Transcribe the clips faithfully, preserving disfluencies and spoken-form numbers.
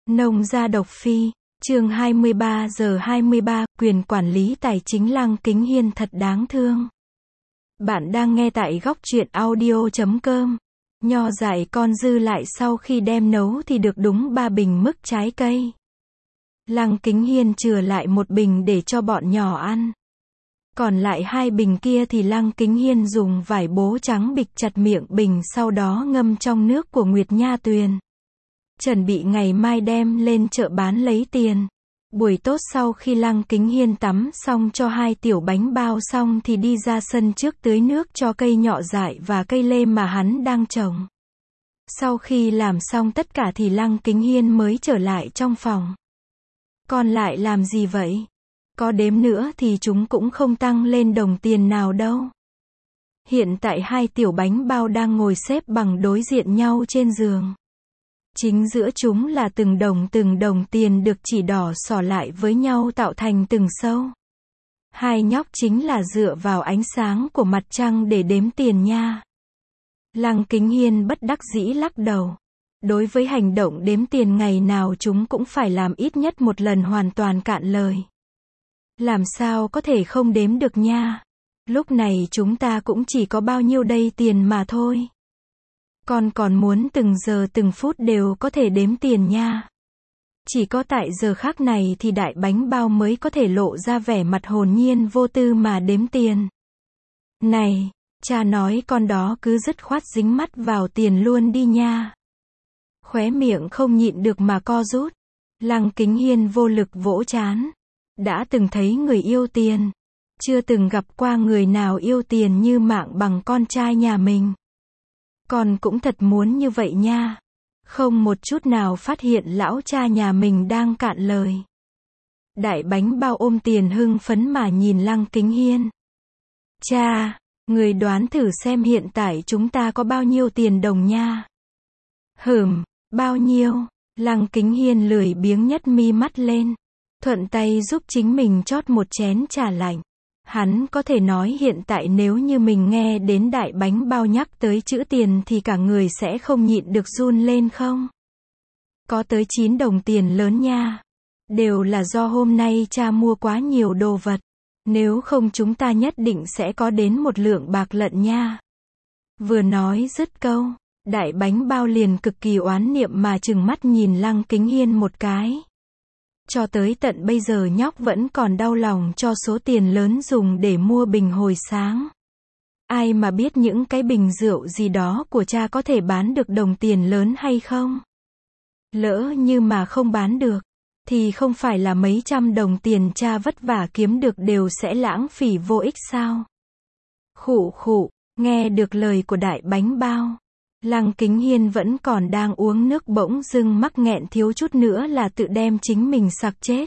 Nông gia độc phi, chương hai mươi ba giờ hai mươi ba, quyền quản lý tài chính Lăng Kính Hiên thật đáng thương. Bạn đang nghe tại góc truyện audio chấm com. Nho dại con dư lại sau khi đem nấu thì được đúng ba bình mứt trái cây. Lăng Kính Hiên chừa lại một bình để cho bọn nhỏ ăn. Còn lại hai bình kia thì Lăng Kính Hiên dùng vải bố trắng bịch chặt miệng bình, sau đó ngâm trong nước của Nguyệt Nha Tuyền. Chuẩn bị ngày mai đem lên chợ bán lấy tiền. Buổi tốt sau khi Lăng Kính Hiên tắm xong cho hai tiểu bánh bao xong thì đi ra sân trước tưới nước cho cây nhọ dại và cây lê mà hắn đang trồng. Sau khi làm xong tất cả thì Lăng Kính Hiên mới trở lại trong phòng. Còn lại làm gì vậy? Có đếm nữa thì chúng cũng không tăng lên đồng tiền nào đâu. Hiện tại hai tiểu bánh bao đang ngồi xếp bằng đối diện nhau trên giường. Chính giữa chúng là từng đồng từng đồng tiền được chỉ đỏ xỏ lại với nhau tạo thành từng sâu. Hai nhóc chính là dựa vào ánh sáng của mặt trăng để đếm tiền nha. Lăng Kính Hiên bất đắc dĩ lắc đầu. Đối với hành động đếm tiền ngày nào chúng cũng phải làm ít nhất một lần hoàn toàn cạn lời. Làm sao có thể không đếm được nha. Lúc này chúng ta cũng chỉ có bao nhiêu đây tiền mà thôi. Con còn muốn từng giờ từng phút đều có thể đếm tiền nha. Chỉ có tại giờ khắc này thì đại bánh bao mới có thể lộ ra vẻ mặt hồn nhiên vô tư mà đếm tiền. Này, cha nói con đó cứ dứt khoát dính mắt vào tiền luôn đi nha. Khóe miệng không nhịn được mà co rút. Lăng Kính Hiên vô lực vỗ trán. Đã từng thấy người yêu tiền. Chưa từng gặp qua người nào yêu tiền như mạng bằng con trai nhà mình. Con cũng thật muốn như vậy nha. Không một chút nào phát hiện lão cha nhà mình đang cạn lời. Đại bánh bao ôm tiền hưng phấn mà nhìn Lăng Kính Hiên. Cha, người đoán thử xem hiện tại chúng ta có bao nhiêu tiền đồng nha. Hửm, bao nhiêu? Lăng Kính Hiên lười biếng nhất mi mắt lên. Thuận tay giúp chính mình chót một chén trà lạnh. Hắn có thể nói hiện tại nếu như mình nghe đến đại bánh bao nhắc tới chữ tiền thì cả người sẽ không nhịn được run lên không? Có tới chín đồng tiền lớn nha. Đều là do hôm nay cha mua quá nhiều đồ vật. Nếu không chúng ta nhất định sẽ có đến một lượng bạc lận nha. Vừa nói dứt câu, đại bánh bao liền cực kỳ oán niệm mà trừng mắt nhìn Lăng Kính Hiên một cái. Cho tới tận bây giờ nhóc vẫn còn đau lòng cho số tiền lớn dùng để mua bình hồi sáng. Ai mà biết những cái bình rượu gì đó của cha có thể bán được đồng tiền lớn hay không? Lỡ như mà không bán được, thì không phải là mấy trăm đồng tiền cha vất vả kiếm được đều sẽ lãng phí vô ích sao? Khụ khụ, nghe được lời của đại bánh bao. Lăng Kính Hiên vẫn còn đang uống nước bỗng dưng mắc nghẹn thiếu chút nữa là tự đem chính mình sặc chết.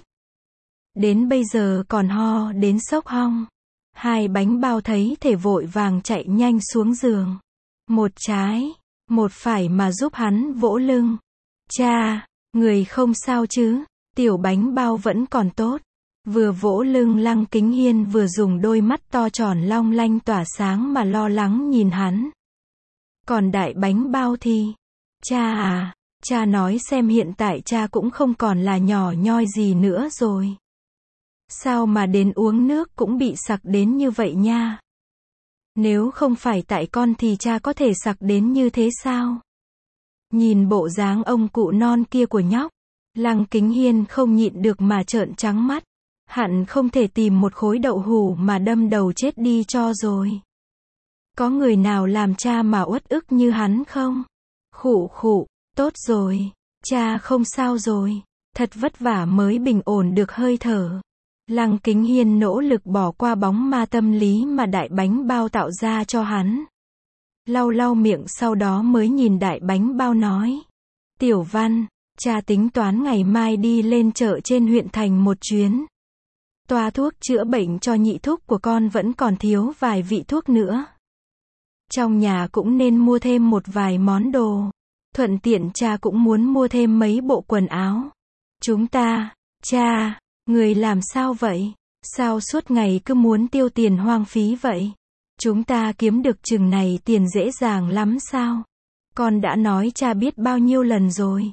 Đến bây giờ còn ho đến sốc hong. Hai bánh bao thấy thể vội vàng chạy nhanh xuống giường. Một trái, một phải mà giúp hắn vỗ lưng. Cha, người không sao chứ? Tiểu bánh bao vẫn còn tốt. Vừa vỗ lưng Lăng Kính Hiên vừa dùng đôi mắt to tròn long lanh tỏa sáng mà lo lắng nhìn hắn. Còn đại bánh bao thì, cha à, cha nói xem hiện tại cha cũng không còn là nhỏ nhoi gì nữa rồi. Sao mà đến uống nước cũng bị sặc đến như vậy nha. Nếu không phải tại con thì cha có thể sặc đến như thế sao? Nhìn bộ dáng ông cụ non kia của nhóc, Lăng Kính Hiên không nhịn được mà trợn trắng mắt. Hẳn không thể tìm một khối đậu hũ mà đâm đầu chết đi cho rồi. Có người nào làm cha mà uất ức như hắn không? Khụ khụ, tốt rồi, cha không sao rồi, thật vất vả mới bình ổn được hơi thở. Lăng Kính Hiên nỗ lực bỏ qua bóng ma tâm lý mà đại bánh bao tạo ra cho hắn. Lau lau miệng sau đó mới nhìn đại bánh bao nói. Tiểu Văn, cha tính toán ngày mai đi lên chợ trên huyện thành một chuyến. Toa thuốc chữa bệnh cho nhị thúc của con vẫn còn thiếu vài vị thuốc nữa. Trong nhà cũng nên mua thêm một vài món đồ. Thuận tiện cha cũng muốn mua thêm mấy bộ quần áo. Chúng ta, cha, người làm sao vậy? Sao suốt ngày cứ muốn tiêu tiền hoang phí vậy? Chúng ta kiếm được chừng này tiền dễ dàng lắm sao? Con đã nói cha biết bao nhiêu lần rồi.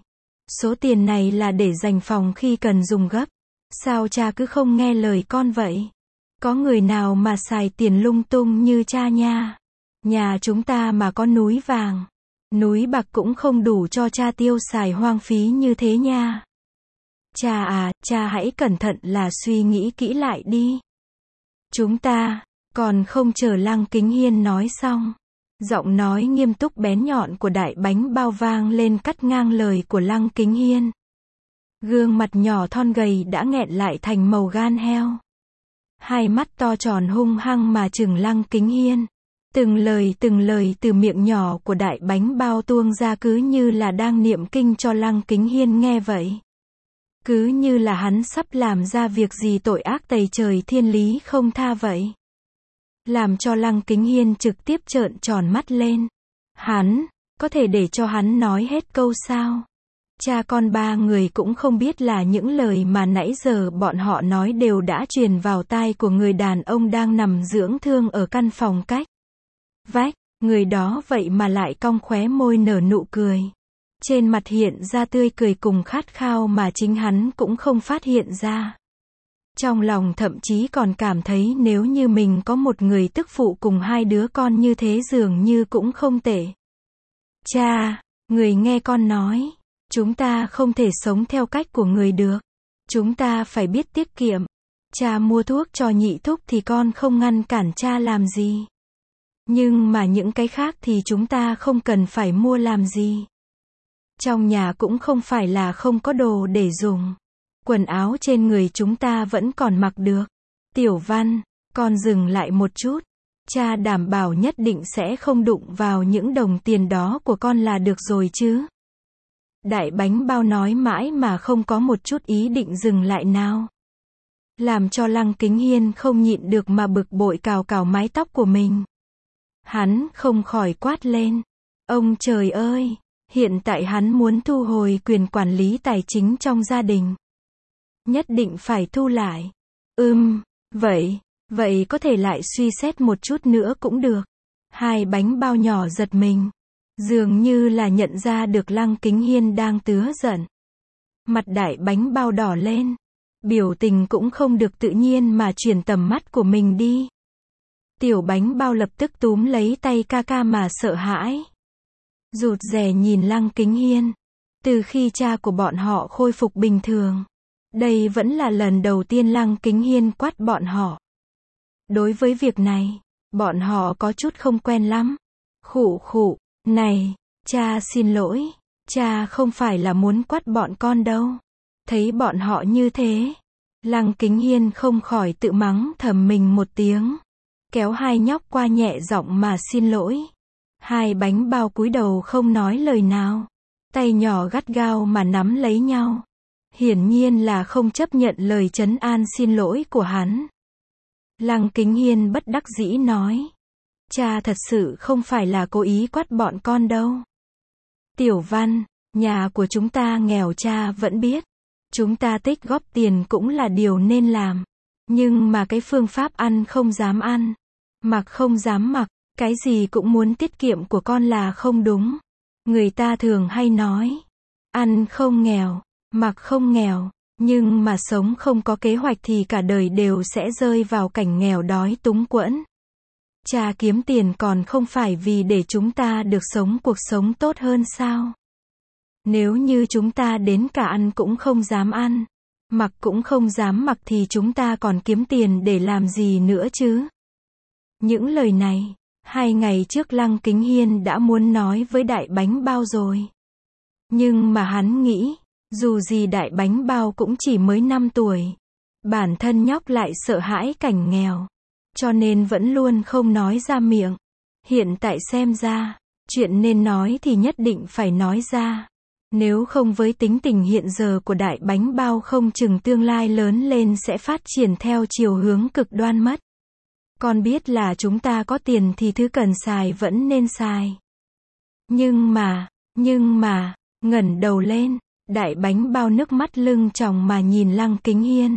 Số tiền này là để dành phòng khi cần dùng gấp. Sao cha cứ không nghe lời con vậy? Có người nào mà xài tiền lung tung như cha nha. Nhà chúng ta mà có núi vàng, núi bạc cũng không đủ cho cha tiêu xài hoang phí như thế nha. Cha à, cha hãy cẩn thận là suy nghĩ kỹ lại đi. Chúng ta, còn không chờ Lăng Kính Hiên nói xong. Giọng nói nghiêm túc bén nhọn của Đại Bánh Bao vang lên cắt ngang lời của Lăng Kính Hiên. Gương mặt nhỏ thon gầy đã nghẹn lại thành màu gan heo. Hai mắt to tròn hung hăng mà trừng Lăng Kính Hiên. Từng lời từng lời từ miệng nhỏ của Đại Bánh Bao tuông ra cứ như là đang niệm kinh cho Lăng Kính Hiên nghe vậy. Cứ như là hắn sắp làm ra việc gì tội ác tày trời thiên lý không tha vậy. Làm cho Lăng Kính Hiên trực tiếp trợn tròn mắt lên. Hắn, có thể để cho hắn nói hết câu sao? Cha con ba người cũng không biết là những lời mà nãy giờ bọn họ nói đều đã truyền vào tai của người đàn ông đang nằm dưỡng thương ở căn phòng cách vách. Người đó vậy mà lại cong khóe môi nở nụ cười. Trên mặt hiện ra tươi cười cùng khát khao mà chính hắn cũng không phát hiện ra. Trong lòng thậm chí còn cảm thấy nếu như mình có một người tức phụ cùng hai đứa con như thế dường như cũng không tệ. Cha, người nghe con nói, chúng ta không thể sống theo cách của người được. Chúng ta phải biết tiết kiệm. Cha mua thuốc cho nhị thúc thì con không ngăn cản cha làm gì. Nhưng mà những cái khác thì chúng ta không cần phải mua làm gì. Trong nhà cũng không phải là không có đồ để dùng. Quần áo trên người chúng ta vẫn còn mặc được. Tiểu Văn, con dừng lại một chút. Cha đảm bảo nhất định sẽ không đụng vào những đồng tiền đó của con là được rồi chứ. Đại Bánh Bao nói mãi mà không có một chút ý định dừng lại nào. Làm cho Lăng Kính Hiên không nhịn được mà bực bội cào cào mái tóc của mình. Hắn không khỏi quát lên. Ông trời ơi! Hiện tại hắn muốn thu hồi quyền quản lý tài chính trong gia đình. Nhất định phải thu lại. Ừm, vậy, vậy có thể lại suy xét một chút nữa cũng được. Hai Bánh Bao nhỏ giật mình. Dường như là nhận ra được Lăng Kính Hiên đang tứa giận. Mặt Đại Bánh Bao đỏ lên. Biểu tình cũng không được tự nhiên mà chuyển tầm mắt của mình đi. Tiểu Bánh Bao lập tức túm lấy tay ca ca mà sợ hãi. Rụt rè nhìn Lăng Kính Hiên. Từ khi cha của bọn họ khôi phục bình thường, đây vẫn là lần đầu tiên Lăng Kính Hiên quát bọn họ. Đối với việc này, bọn họ có chút không quen lắm. Khụ khụ, này, cha xin lỗi, cha không phải là muốn quát bọn con đâu. Thấy bọn họ như thế, Lăng Kính Hiên không khỏi tự mắng thầm mình một tiếng. Kéo hai nhóc qua nhẹ giọng mà xin lỗi. Hai Bánh Bao cúi đầu không nói lời nào. Tay nhỏ gắt gao mà nắm lấy nhau. Hiển nhiên là không chấp nhận lời trấn an xin lỗi của hắn. Lăng Kính Hiên bất đắc dĩ nói. Cha thật sự không phải là cố ý quát bọn con đâu. Tiểu Văn, nhà của chúng ta nghèo cha vẫn biết. Chúng ta tích góp tiền cũng là điều nên làm. Nhưng mà cái phương pháp ăn không dám ăn. Mặc không dám mặc. Cái gì cũng muốn tiết kiệm của con là không đúng. Người ta thường hay nói. Ăn không nghèo, mặc không nghèo. Nhưng mà sống không có kế hoạch thì cả đời đều sẽ rơi vào cảnh nghèo đói túng quẫn. Cha kiếm tiền còn không phải vì để chúng ta được sống cuộc sống tốt hơn sao? Nếu như chúng ta đến cả ăn cũng không dám ăn, mặc cũng không dám mặc thì chúng ta còn kiếm tiền để làm gì nữa chứ? Những lời này, hai ngày trước Lăng Kính Hiên đã muốn nói với Đại Bánh Bao rồi. Nhưng mà hắn nghĩ, dù gì Đại Bánh Bao cũng chỉ mới năm tuổi. Bản thân nhóc lại sợ hãi cảnh nghèo. Cho nên vẫn luôn không nói ra miệng. Hiện tại xem ra, chuyện nên nói thì nhất định phải nói ra. Nếu không với tính tình hiện giờ của Đại Bánh Bao không chừng tương lai lớn lên sẽ phát triển theo chiều hướng cực đoan mất. Con biết là chúng ta có tiền thì thứ cần xài vẫn nên xài. Nhưng mà, nhưng mà, ngẩng đầu lên, Đại Bánh Bao nước mắt lưng tròng mà nhìn Lăng Kính Hiên.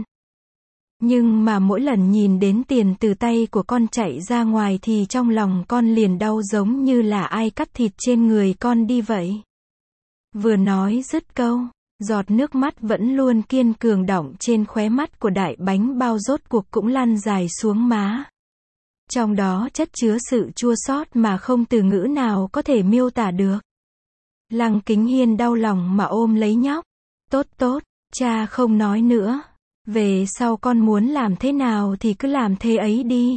Nhưng mà mỗi lần nhìn đến tiền từ tay của con chạy ra ngoài thì trong lòng con liền đau giống như là ai cắt thịt trên người con đi vậy. Vừa nói dứt câu, Giọt nước mắt vẫn luôn kiên cường đọng trên khóe mắt của đại bánh bao rốt cuộc cũng lăn dài xuống má. Trong đó chất chứa sự chua xót mà không từ ngữ nào có thể miêu tả được. Lăng Kính Hiên đau lòng mà ôm lấy nhóc. Tốt tốt, cha không nói nữa. Về sau con muốn làm thế nào thì cứ làm thế ấy đi.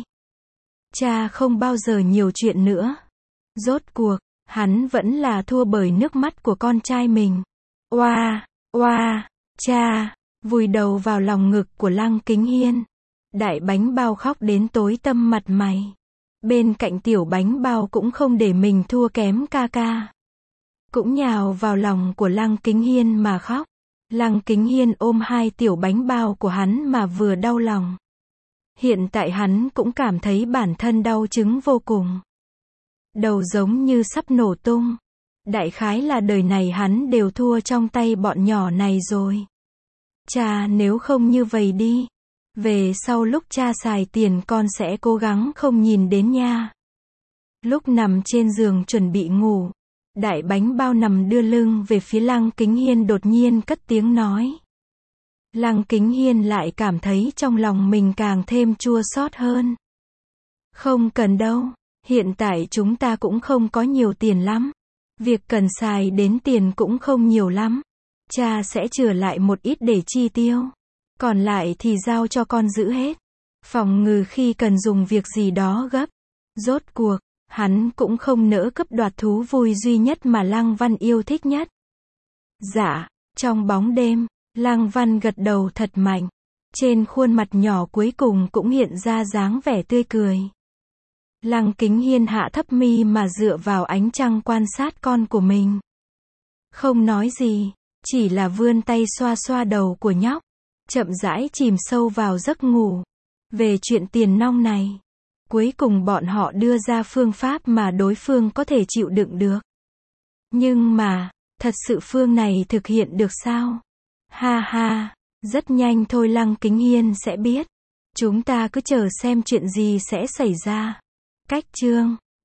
Cha không bao giờ nhiều chuyện nữa. Rốt cuộc, hắn vẫn là thua bởi nước mắt của con trai mình. Oa, oa, cha, vùi đầu vào lòng ngực của Lăng Kính Hiên. Đại bánh bao khóc đến tối tăm mặt mày. Bên cạnh tiểu bánh bao cũng không để mình thua kém ca ca. Cũng nhào vào lòng của Lăng Kính Hiên mà khóc. Lăng Kính Hiên ôm hai tiểu bánh bao của hắn mà vừa đau lòng. Hiện tại hắn cũng cảm thấy bản thân đau chứng vô cùng. Đầu giống như sắp nổ tung. Đại khái là đời này hắn đều thua trong tay bọn nhỏ này rồi. Cha, nếu không như vậy đi. Về sau lúc cha xài tiền con sẽ cố gắng không nhìn đến nha. Lúc nằm trên giường chuẩn bị ngủ, đại bánh bao nằm đưa lưng về phía Lăng Kính Hiên đột nhiên cất tiếng nói. Lăng Kính Hiên lại cảm thấy trong lòng mình càng thêm chua xót hơn. Không cần đâu, hiện tại chúng ta cũng không có nhiều tiền lắm. Việc cần xài đến tiền cũng không nhiều lắm. Cha sẽ chừa lại một ít để chi tiêu. Còn lại thì giao cho con giữ hết. Phòng ngừa khi cần dùng việc gì đó gấp. Rốt cuộc, hắn cũng không nỡ cướp đoạt thú vui duy nhất mà Lăng Văn yêu thích nhất. Dạ, trong bóng đêm, Lăng Văn gật đầu thật mạnh. Trên khuôn mặt nhỏ cuối cùng cũng hiện ra dáng vẻ tươi cười. Lăng Kính Hiên hạ thấp mi mà dựa vào ánh trăng quan sát con của mình. Không nói gì, chỉ là vươn tay xoa xoa đầu của nhóc. Chậm rãi chìm sâu vào giấc ngủ. Về chuyện tiền nong này, cuối cùng bọn họ đưa ra phương pháp mà đối phương có thể chịu đựng được. Nhưng mà, thật sự phương này thực hiện được sao? Ha ha, rất nhanh thôi Lăng Kính Hiên sẽ biết. Chúng ta cứ chờ xem chuyện gì sẽ xảy ra. Cách chương